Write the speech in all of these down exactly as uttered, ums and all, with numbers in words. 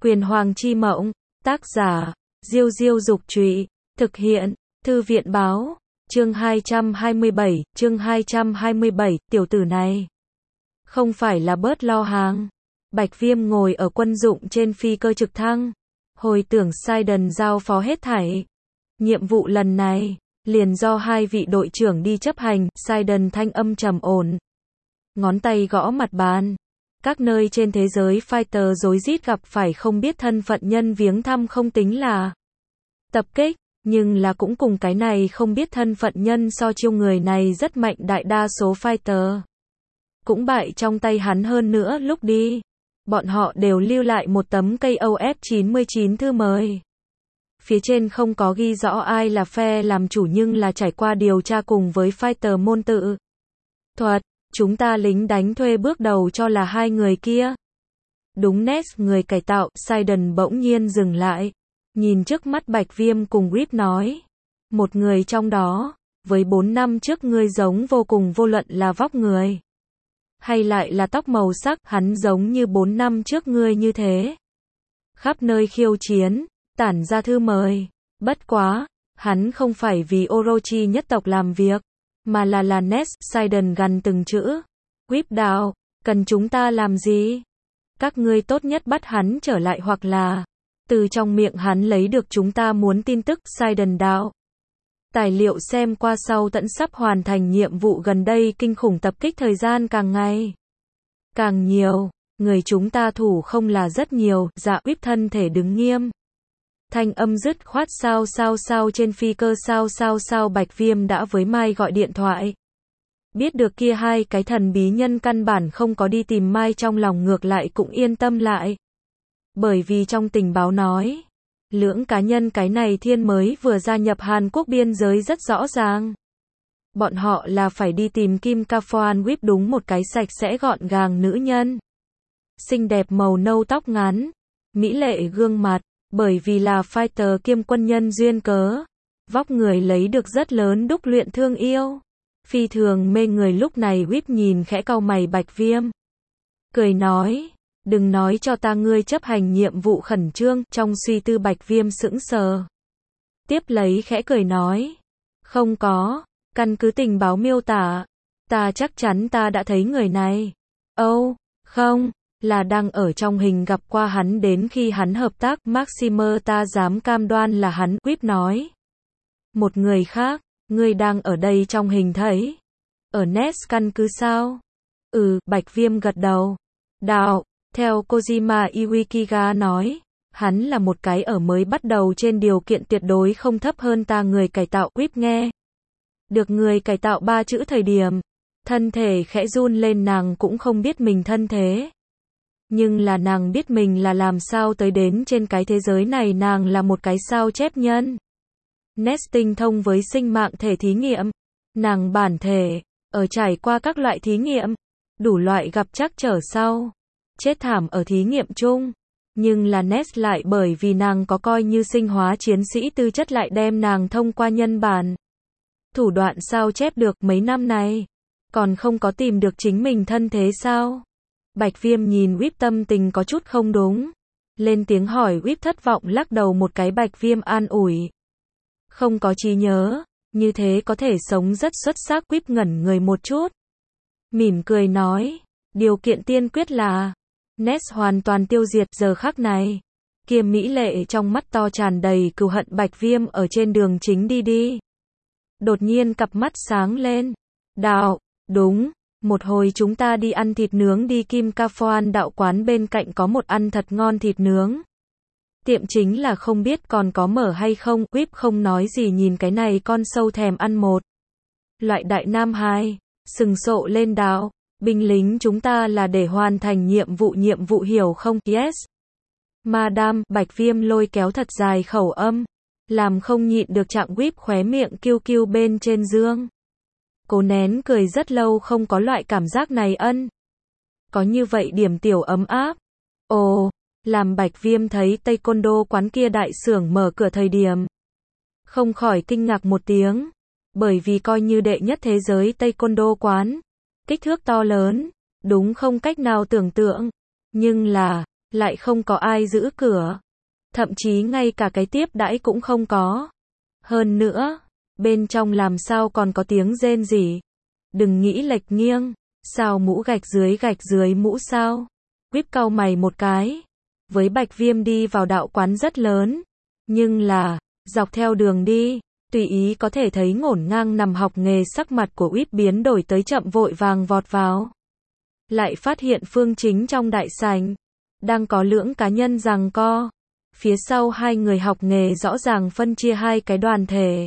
Quyền Hoàng chi mộng, tác giả, Diêu Diêu Dục Trụy, thực hiện, Thư viện Báo, chương hai trăm hai mươi bảy, chương hai trăm hai mươi bảy, tiểu tử này không phải là bớt lo hàng. Bạch Viêm ngồi ở quân dụng trên phi cơ trực thăng, hồi tưởng Sidon giao phó hết thảy. Nhiệm vụ lần này, liền do hai vị đội trưởng đi chấp hành, Sidon thanh âm trầm ổn. Ngón tay gõ mặt bàn. Các nơi trên thế giới fighter rối rít gặp phải không biết thân phận nhân viếng thăm không tính là tập kích, nhưng là cũng cùng cái này không biết thân phận nhân so chiêu người này rất mạnh đại đa số fighter. Cũng bại trong tay hắn hơn nữa lúc đi. Bọn họ đều lưu lại một tấm cây O F chín mươi chín thư mời. Phía trên không có ghi rõ ai là phe làm chủ nhưng là trải qua điều tra cùng với fighter môn tự thuật. Chúng ta lính đánh thuê bước đầu cho là hai người kia. Đúng Ness người cải tạo, Sidon bỗng nhiên dừng lại. Nhìn trước mắt Bạch Viêm cùng Whip nói. Một người trong đó, với bốn năm trước ngươi giống vô cùng vô luận là vóc người. Hay lại là tóc màu sắc, hắn giống như bốn năm trước ngươi như thế. Khắp nơi khiêu chiến, tản ra thư mời. Bất quá, hắn không phải vì Orochi nhất tộc làm việc. Mà là là Ness, Sidon gằn từng chữ. Whip đạo, cần chúng ta làm gì? Các ngươi tốt nhất bắt hắn trở lại hoặc là từ trong miệng hắn lấy được chúng ta muốn tin tức, Sidon đạo. Tài liệu xem qua sau tận sắp hoàn thành nhiệm vụ gần đây kinh khủng tập kích thời gian càng ngày càng nhiều, người chúng ta thủ không là rất nhiều, dạ Whip thân thể đứng nghiêm. Thanh âm dứt khoát sao sao sao trên phi cơ sao sao sao Bạch Viêm đã với Mai gọi điện thoại. Biết được kia hai cái thần bí nhân căn bản không có đi tìm Mai trong lòng ngược lại cũng yên tâm lại. Bởi vì trong tình báo nói, lưỡng cá nhân cái này thiên mới vừa gia nhập Hàn Quốc biên giới rất rõ ràng. Bọn họ là phải đi tìm Kim Ka-Phoan Whip đúng một cái sạch sẽ gọn gàng nữ nhân. Xinh đẹp màu nâu tóc ngắn, mỹ lệ gương mặt. Bởi vì là fighter kiêm quân nhân duyên cớ, vóc người lấy được rất lớn đúc luyện thương yêu. Phi thường mê người lúc này Whip nhìn khẽ cau mày Bạch Viêm. Cười nói, đừng nói cho ta ngươi chấp hành nhiệm vụ khẩn trương, trong suy tư Bạch Viêm sững sờ. Tiếp lấy khẽ cười nói, không có, căn cứ tình báo miêu tả, ta chắc chắn ta đã thấy người này. Âu, oh, không. Là đang ở trong hình gặp qua hắn đến khi hắn hợp tác, Maximer ta dám cam đoan là hắn, Whip nói. Một người khác, ngươi đang ở đây trong hình thấy. Ở Ness căn cứ sao? Ừ, Bạch Viêm gật đầu. Đạo, theo Kojima Iwukiga nói, hắn là một cái ở mới bắt đầu trên điều kiện tuyệt đối không thấp hơn ta người cải tạo, Whip nghe. Được người cải tạo ba chữ thời điểm, thân thể khẽ run lên nàng cũng không biết mình thân thế. Nhưng là nàng biết mình là làm sao tới đến trên cái thế giới này nàng là một cái sao chép nhân. Ness tinh thông với sinh mạng thể thí nghiệm. Nàng bản thể, ở trải qua các loại thí nghiệm, đủ loại gặp trắc trở sau. Chết thảm ở thí nghiệm chung. Nhưng là Ness lại bởi vì nàng có coi như sinh hóa chiến sĩ tư chất lại đem nàng thông qua nhân bản. Thủ đoạn sao chép được mấy năm này. Còn không có tìm được chính mình thân thế sao? Bạch Viêm nhìn Whip tâm tình có chút không đúng. Lên tiếng hỏi Whip thất vọng lắc đầu một cái Bạch Viêm an ủi. Không có trí nhớ, như thế có thể sống rất xuất sắc Whip ngẩn người một chút. Mỉm cười nói, điều kiện tiên quyết là, Ness hoàn toàn tiêu diệt giờ khắc này. Kia mỹ lệ trong mắt to tràn đầy cừu hận Bạch Viêm ở trên đường chính đi đi. Đột nhiên cặp mắt sáng lên. Đạo, đúng. Một hồi chúng ta đi ăn thịt nướng đi Kim Ka-Phoan đạo quán bên cạnh có một ăn thật ngon thịt nướng. Tiệm chính là không biết còn có mở hay không, Whip không nói gì nhìn cái này con sâu thèm ăn một. Loại đại nam hai, sừng sộ lên đạo, binh lính chúng ta là để hoàn thành nhiệm vụ nhiệm vụ hiểu không, yes. Madame, Bạch Viêm lôi kéo thật dài khẩu âm, làm không nhịn được chạm Whip khóe miệng kiêu kiêu bên trên dương. Cố nén cười rất lâu không có loại cảm giác này ân. Có như vậy điểm tiểu ấm áp. Ồ, làm Bạch Viêm thấy Taekwondo quán kia đại xưởng mở cửa thời điểm. Không khỏi kinh ngạc một tiếng. Bởi vì coi như đệ nhất thế giới Taekwondo quán. Kích thước to lớn. Đúng không cách nào tưởng tượng. Nhưng là, Lại không có ai giữ cửa. Thậm chí ngay cả cái tiếp đãi cũng không có. Hơn nữa, bên trong làm sao còn có tiếng rên rỉ. Đừng nghĩ lệch nghiêng. Sao mũ gạch dưới gạch dưới mũ sao? Whip cau mày một cái. Với Bạch Viêm đi vào đạo quán rất lớn. Nhưng là, dọc theo đường đi, tùy ý có thể thấy ngổn ngang nằm học nghề, sắc mặt của Whip biến đổi tới chậm, vội vàng vọt vào. Lại phát hiện Phương Chính trong đại sảnh đang có lưỡng cá nhân giằng co. Phía sau hai người học nghề rõ ràng phân chia hai cái đoàn thể.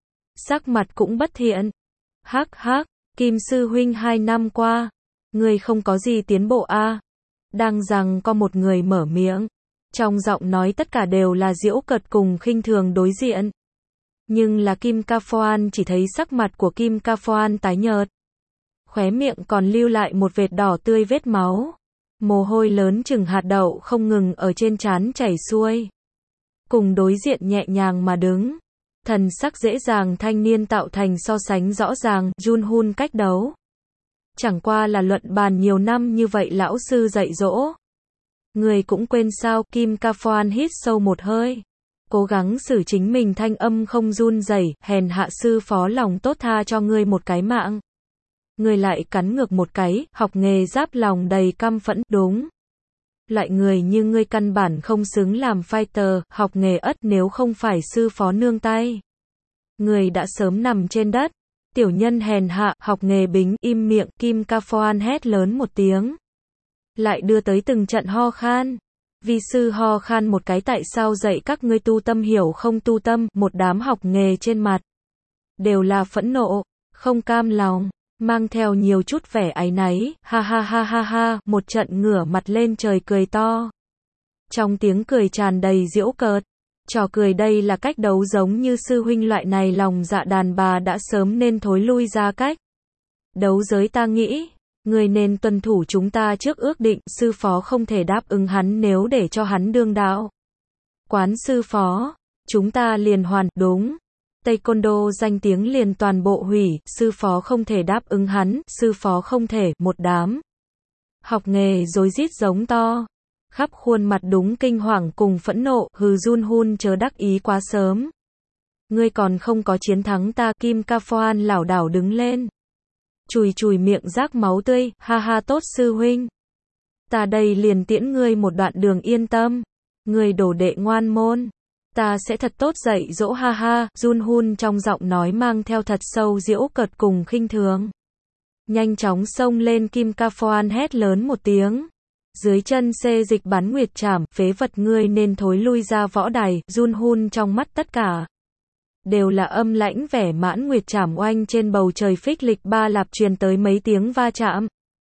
Sắc mặt cũng bất thiện. Hắc hắc, Kim sư huynh hai năm qua, người không có gì tiến bộ a? À? Đang giằng co một người mở miệng. Trong giọng nói tất cả đều là giễu cợt cùng khinh thường đối diện. Nhưng là Kim Ca Phoan chỉ thấy sắc mặt của Kim Ca Phoan tái nhợt. Khóe miệng còn lưu lại một vệt đỏ tươi vết máu. Mồ hôi lớn chừng hạt đậu không ngừng ở trên trán chảy xuôi. Cùng đối diện nhẹ nhàng mà đứng. Thần sắc dễ dàng thanh niên tạo thành so sánh rõ ràng, Jun-hun cách đấu. Chẳng qua là luận bàn nhiều năm như vậy lão sư dạy dỗ. Người cũng quên sao? Kim Ca Phoan hít sâu một hơi. Cố gắng xử chính mình thanh âm không run rẩy, hèn hạ sư phó lòng tốt tha cho ngươi một cái mạng. Người lại cắn ngược một cái, học nghề giáp lòng đầy căm phẫn, đúng. Loại người như ngươi căn bản không xứng làm fighter, học nghề ất, nếu không phải sư phó nương tay. Người đã sớm nằm trên đất. Tiểu nhân hèn hạ, học nghề bính, im miệng, Kim Ca Phoan hét lớn một tiếng. Lại đưa tới từng trận ho khan. Vi sư ho khan một cái, tại sao dạy các ngươi tu tâm hiểu không tu tâm, một đám học nghề trên mặt. Đều là phẫn nộ, không cam lòng, mang theo nhiều chút vẻ áy náy, ha ha ha ha ha, một trận ngửa mặt lên trời cười to. Trong tiếng cười tràn đầy giễu cợt. Trò cười đây là cách đấu, giống như sư huynh loại này lòng dạ đàn bà đã sớm nên thối lui ra cách đấu giới. Ta nghĩ, người nên tuân thủ chúng ta trước ước định, sư phó không thể đáp ứng hắn nếu để cho hắn đương đạo quán sư phó, chúng ta liền hoàn, đúng. Taekwondo danh tiếng liền toàn bộ hủy, sư phó không thể đáp ứng hắn, sư phó không thể, một đám học nghề rối rít giống to. Khắp khuôn mặt đúng kinh hoàng cùng phẫn nộ, hừ Jun-hun chớ đắc ý quá sớm. Ngươi còn không có chiến thắng ta. Kim Ca Phoan lảo đảo đứng lên. Chùi chùi miệng rác máu tươi, ha ha tốt sư huynh. Ta đây liền tiễn ngươi một đoạn đường, yên tâm. Ngươi đồ đệ ngoan môn. Ta sẽ thật tốt dạy dỗ, ha ha. Jun-hun trong giọng nói mang theo thật sâu giễu cợt cùng khinh thường. Nhanh chóng xông lên, Kim Ca Phoan hét lớn một tiếng. Dưới chân xê dịch bắn nguyệt trảm, phế vật, ngươi nên thối lui ra võ đài. Jun-hun trong mắt tất cả đều là âm lãnh vẻ mãn, nguyệt trảm oanh trên bầu trời phích lịch ba lạp truyền tới mấy tiếng va chạm.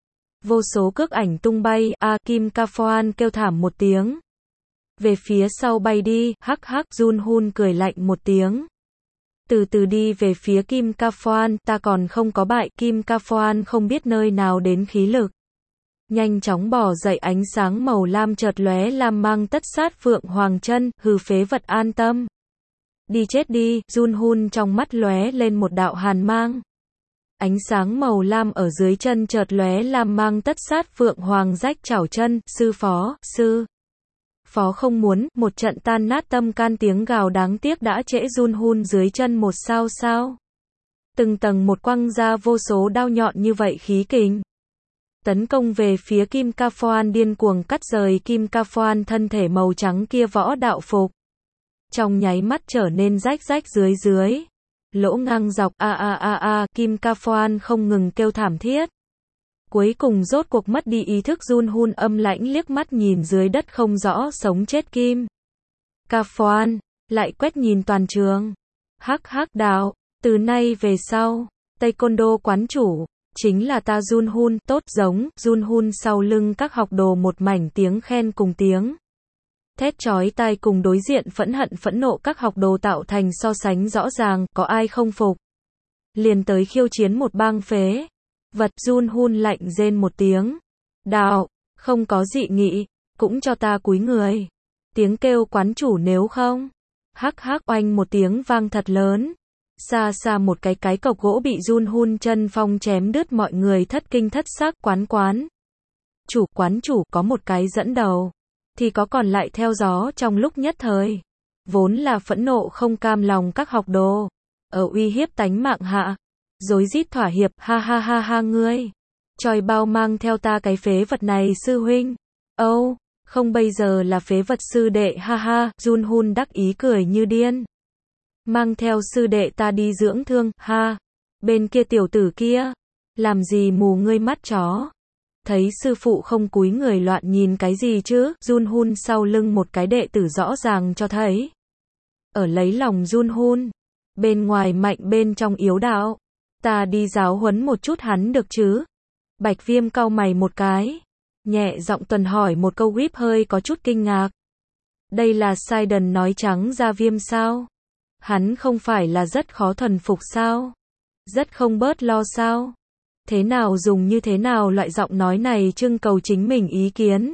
Vô số cước ảnh tung bay, a à, Kim Ca Phoan kêu thảm một tiếng. Về phía sau bay đi, hắc hắc, Jun-hun cười lạnh một tiếng. Từ từ đi về phía Kim Ca Phoan, ta còn không có bại. Kim Ca Phoan không biết nơi nào đến khí lực. Nhanh chóng bò dậy, ánh sáng màu lam chợt lóe, lam mang tất sát phượng hoàng chân, hừ phế vật, an tâm. Đi chết đi. Jun-hun trong mắt lóe lên một đạo hàn mang. Ánh sáng màu lam ở dưới chân chợt lóe, lam mang tất sát phượng hoàng rách chảo chân, sư phó, sư phó không muốn, một trận tan nát tâm can, tiếng gào đáng tiếc đã trễ. Jun-hun dưới chân một sao sao. Từng tầng một quăng ra vô số đao nhọn như vậy khí kình. Tấn công về phía Kim Ca Phoan, điên cuồng cắt rời Kim Ca Phoan thân thể màu trắng kia võ đạo phục. Trong nháy mắt trở nên rách rách dưới dưới. Lỗ ngang dọc, a a a a, Kim Ca Phoan không ngừng kêu thảm thiết. Cuối cùng rốt cuộc mất đi ý thức. Jun-hun âm lãnh liếc mắt nhìn dưới đất không rõ sống chết Kim Ca Phoan, lại quét nhìn toàn trường. Hắc hắc, đạo, từ nay về sau, Taekwondo quán chủ chính là ta Jun-hun, tốt giống. Jun-hun sau lưng các học đồ một mảnh tiếng khen cùng tiếng thét chói tai, cùng đối diện phẫn hận phẫn nộ các học đồ tạo thành so sánh rõ ràng. Có ai không phục, liền tới khiêu chiến một bang phế vật. Jun-hun lạnh rên một tiếng. Đạo, không có dị nghị, cũng cho ta cúi người. Tiếng kêu quán chủ, nếu không. Hắc hắc, oanh một tiếng vang thật lớn. Xa xa một cái cái cọc gỗ bị Jun-hun chân phong chém đứt, mọi người thất kinh thất sắc. Quán quán chủ, quán chủ, có một cái dẫn đầu. thì có còn lại theo gió trong lúc nhất thời. Vốn là phẫn nộ không cam lòng các học đồ, ở uy hiếp tánh mạng hạ, rối rít thỏa hiệp, ha ha ha ha ngươi. Choi bao mang theo ta cái phế vật này sư huynh. Âu, oh, không bây giờ là phế vật sư đệ ha ha, Junhun đắc ý cười như điên. Mang theo sư đệ ta đi dưỡng thương, ha. Bên kia tiểu tử kia, làm gì mù ngươi mắt chó. Thấy sư phụ không cúi người loạn nhìn cái gì chứ, Junhun sau lưng một cái đệ tử rõ ràng cho thấy. Ở lấy lòng Junhun, bên ngoài mạnh bên trong yếu đạo. Ta đi giáo huấn một chút hắn được chứ. Bạch Viêm cau mày một cái, nhẹ giọng tuần hỏi một câu, Whip hơi có chút kinh ngạc. Đây là Sidon nói trắng ra Viêm sao? Hắn không phải là rất khó thuần phục sao? Rất không bớt lo sao? Thế nào dùng như thế nào loại giọng nói này trưng cầu chính mình ý kiến?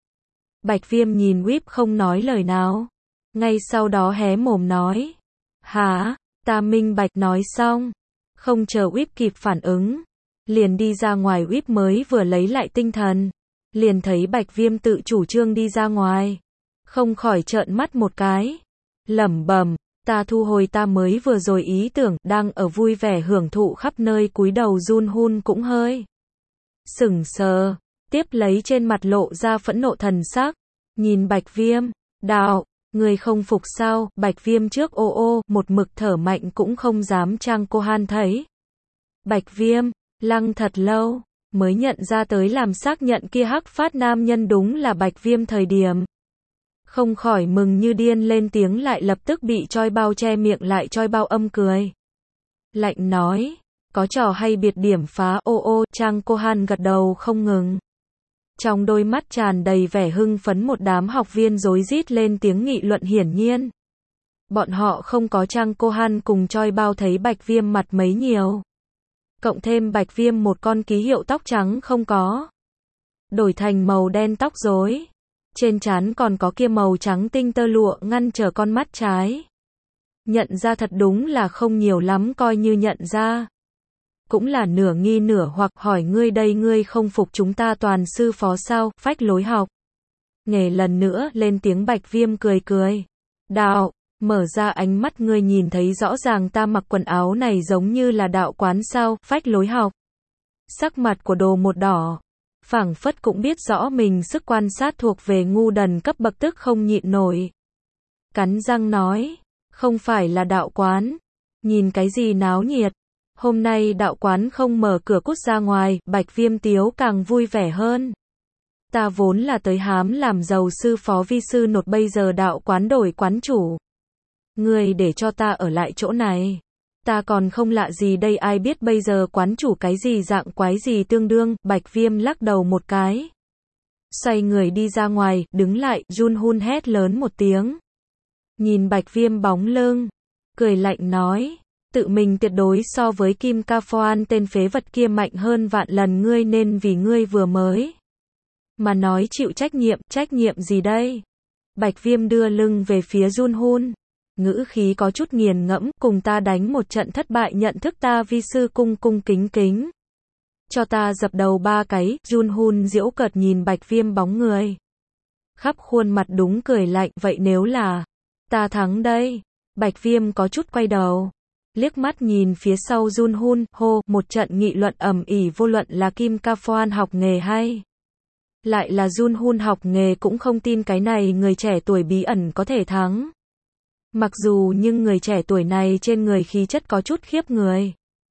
Bạch Viêm nhìn Whip không nói lời nào. Ngay sau đó hé mồm nói. Hả? Ta minh bạch nói xong. Không chờ Whip kịp phản ứng. Liền đi ra ngoài. Whip mới vừa lấy lại tinh thần. Liền thấy Bạch Viêm tự chủ trương đi ra ngoài. Không khỏi trợn mắt một cái. Lẩm bẩm. Ta thu hồi ta mới vừa rồi ý tưởng, đang ở vui vẻ hưởng thụ khắp nơi cúi đầu Junhun cũng hơi sững sờ, tiếp lấy trên mặt lộ ra phẫn nộ thần sắc, nhìn Bạch Viêm, đạo, người không phục sao? Bạch Viêm trước ô ô, một mực thở mạnh cũng không dám Trang Cô Han thấy. Bạch Viêm, lăng thật lâu, mới nhận ra tới làm xác nhận kia hắc phát nam nhân đúng là Bạch Viêm thời điểm. Không khỏi mừng như điên lên tiếng, lại lập tức bị Choi bao che miệng lại. Choi bao âm cười lạnh nói, có trò hay biệt điểm phá. Ô ô, Trang Cô Han gật đầu không ngừng. Trong đôi mắt tràn đầy vẻ hưng phấn, một đám học viên rối rít lên tiếng nghị luận. Hiển nhiên bọn họ không có Trang Cô Han cùng Choi bao thấy Bạch Viêm mặt mấy nhiều. Cộng thêm Bạch Viêm một con ký hiệu tóc trắng không có, đổi thành màu đen tóc rối. Trên trán còn có kia màu trắng tinh tơ lụa ngăn trở con mắt trái. Nhận ra thật đúng là không nhiều lắm, coi như nhận ra cũng là nửa nghi nửa hoặc. Hỏi ngươi đây, ngươi không phục chúng ta toàn sư phó sao? Phách lối học nghề lần nữa lên tiếng. Bạch Viêm cười cười, đạo, mở ra ánh mắt ngươi nhìn thấy rõ ràng ta mặc quần áo này giống như là đạo quán sao? Phách lối học. Sắc mặt của đồ một đỏ, phảng phất cũng biết rõ mình sức quan sát thuộc về ngu đần cấp bậc, tức không nhịn nổi. Cắn răng nói, không phải là đạo quán. Nhìn cái gì náo nhiệt? Hôm nay đạo quán không mở cửa, cút ra ngoài. Bạch Viêm tiếu càng vui vẻ hơn. Ta vốn là tới hám làm giàu sư phó vi sư nột, bây giờ đạo quán đổi quán chủ. Ngươi để cho ta ở lại chỗ này, ta còn không lạ gì đây, ai biết bây giờ quán chủ cái gì dạng quái gì tương đương. Bạch Viêm lắc đầu một cái, xoay người đi ra ngoài. Đứng lại, Junhun hét lớn một tiếng, nhìn Bạch Viêm bóng lưng, cười lạnh nói, tự mình tuyệt đối so với Kim Ca Phoan tên phế vật kia mạnh hơn vạn lần, ngươi nên vì ngươi vừa mới mà nói chịu trách nhiệm. Trách nhiệm gì đây? Bạch Viêm đưa lưng về phía Junhun, ngữ khí có chút nghiền ngẫm, cùng ta đánh một trận thất bại, nhận thức ta vi sư, cung cung kính kính cho ta dập đầu ba cái. Junhun giễu cợt nhìn Bạch Viêm bóng người, khắp khuôn mặt đúng cười lạnh, vậy nếu là ta thắng đây? Bạch Viêm có chút quay đầu, liếc mắt nhìn phía sau Junhun, hô, một trận nghị luận ầm ĩ, vô luận là Kim Ca Phoan học nghề hay lại là Junhun học nghề cũng không tin cái này người trẻ tuổi bí ẩn có thể thắng. Mặc dù nhưng người trẻ tuổi này trên người khí chất có chút khiếp người.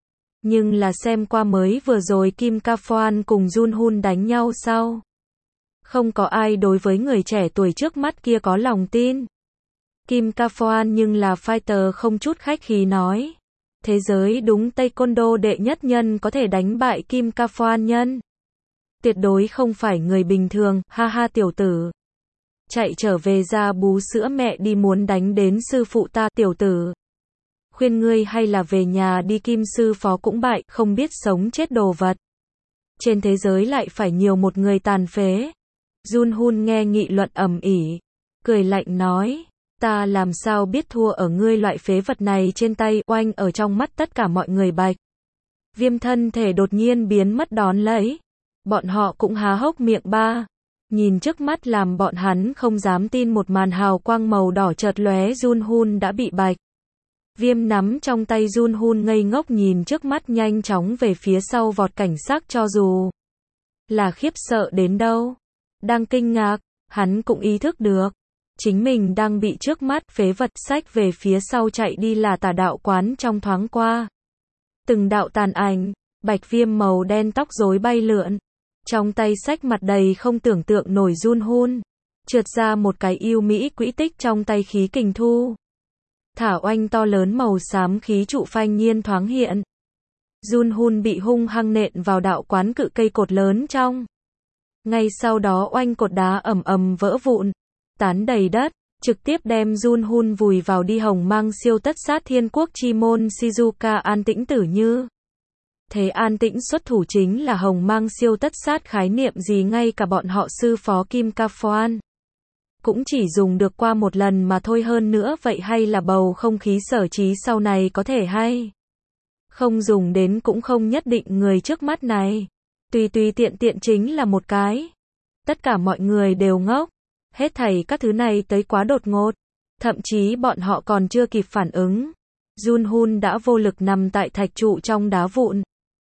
Nhưng là xem qua mới vừa rồi Kim Ca Phoan cùng Junhun đánh nhau sau, không có ai đối với người trẻ tuổi trước mắt kia có lòng tin. Kim Ca Phoan nhưng là fighter, không chút khách khí nói. Thế giới đúng taekwondo đệ nhất nhân có thể đánh bại Kim Ca Phoan nhân. Tuyệt đối không phải người bình thường, ha ha tiểu tử. Chạy trở về ra bú sữa mẹ đi, muốn đánh đến sư phụ ta. Tiểu tử, khuyên ngươi hay là về nhà đi, Kim sư phó cũng bại, không biết sống chết đồ vật. Trên thế giới lại phải nhiều một người tàn phế. Junhun nghe nghị luận ầm ĩ, cười lạnh nói, ta làm sao biết thua ở ngươi loại phế vật này trên tay. Oanh, ở trong mắt tất cả mọi người, Bạch Viêm thân thể đột nhiên biến mất, đón lấy bọn họ cũng há hốc miệng ba. Nhìn trước mắt làm bọn hắn không dám tin một màn hào quang màu đỏ chợt lóe, Jun-hun đã bị Bạch Viêm nắm trong tay. Jun-hun ngây ngốc nhìn trước mắt, nhanh chóng về phía sau vọt. Cảnh sắc cho dù là khiếp sợ đến đâu, đang kinh ngạc, hắn cũng ý thức được chính mình đang bị trước mắt phế vật xách về phía sau chạy đi là Tà đạo quán. Trong thoáng qua từng đạo tàn ảnh, Bạch Viêm màu đen tóc rối bay lượn, trong tay xách mặt đầy không tưởng tượng nổi. Jun-hun trượt ra một cái yêu mỹ quỹ tích trong tay, khí kình thu thả oanh to lớn màu xám khí trụ phanh nhiên thoáng hiện. Jun-hun bị hung hăng nện vào đạo quán cự cây cột lớn trong. Ngay sau đó oanh cột đá ầm ầm vỡ vụn, tán đầy đất, trực tiếp đem Jun-hun vùi vào đi. Hồng mang siêu tất sát thiên quốc chi môn Shizuka an tĩnh tử như thế an tĩnh xuất thủ chính là hồng mang siêu tất sát. Khái niệm gì ngay cả bọn họ sư phó Kim Ca Phoan cũng chỉ dùng được qua một lần mà thôi. Hơn nữa vậy hay là bầu không khí sở trí sau này có thể hay không dùng đến cũng không nhất định. Người trước mắt này tùy tùy tiện tiện chính là một cái. Tất cả mọi người đều ngốc. Hết thảy các thứ này tới quá đột ngột, thậm chí bọn họ còn chưa kịp phản ứng, Jun-hun đã vô lực nằm tại thạch trụ trong đá vụn.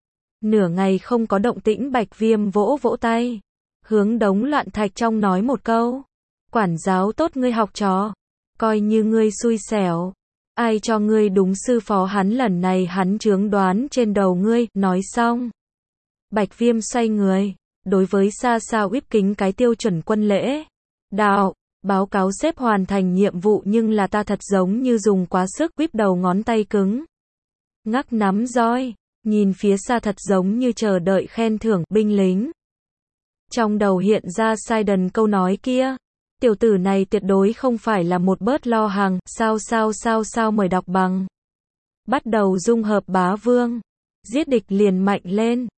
Nửa ngày không có động tĩnh. Bạch Viêm vỗ vỗ tay, hướng đống loạn thạch trong nói một câu: quản giáo tốt ngươi học trò, coi như ngươi xui xẻo. Ai cho ngươi đúng sư phó hắn, lần này hắn chướng đoán trên đầu ngươi. Nói xong, Bạch Viêm xoay người, đối với xa xa Uýp kính cái tiêu chuẩn quân lễ. Đạo, báo cáo sếp hoàn thành nhiệm vụ nhưng là ta thật giống như dùng quá sức. Uýp đầu ngón tay cứng ngắc nắm roi, nhìn phía xa thật giống như chờ đợi khen thưởng. Binh lính trong đầu hiện ra Sidon câu nói kia, tiểu tử này tuyệt đối không phải là một bớt lo hàng. Sao sao sao sao mời đọc bằng. Bắt đầu dung hợp bá vương, giết địch liền mạnh lên.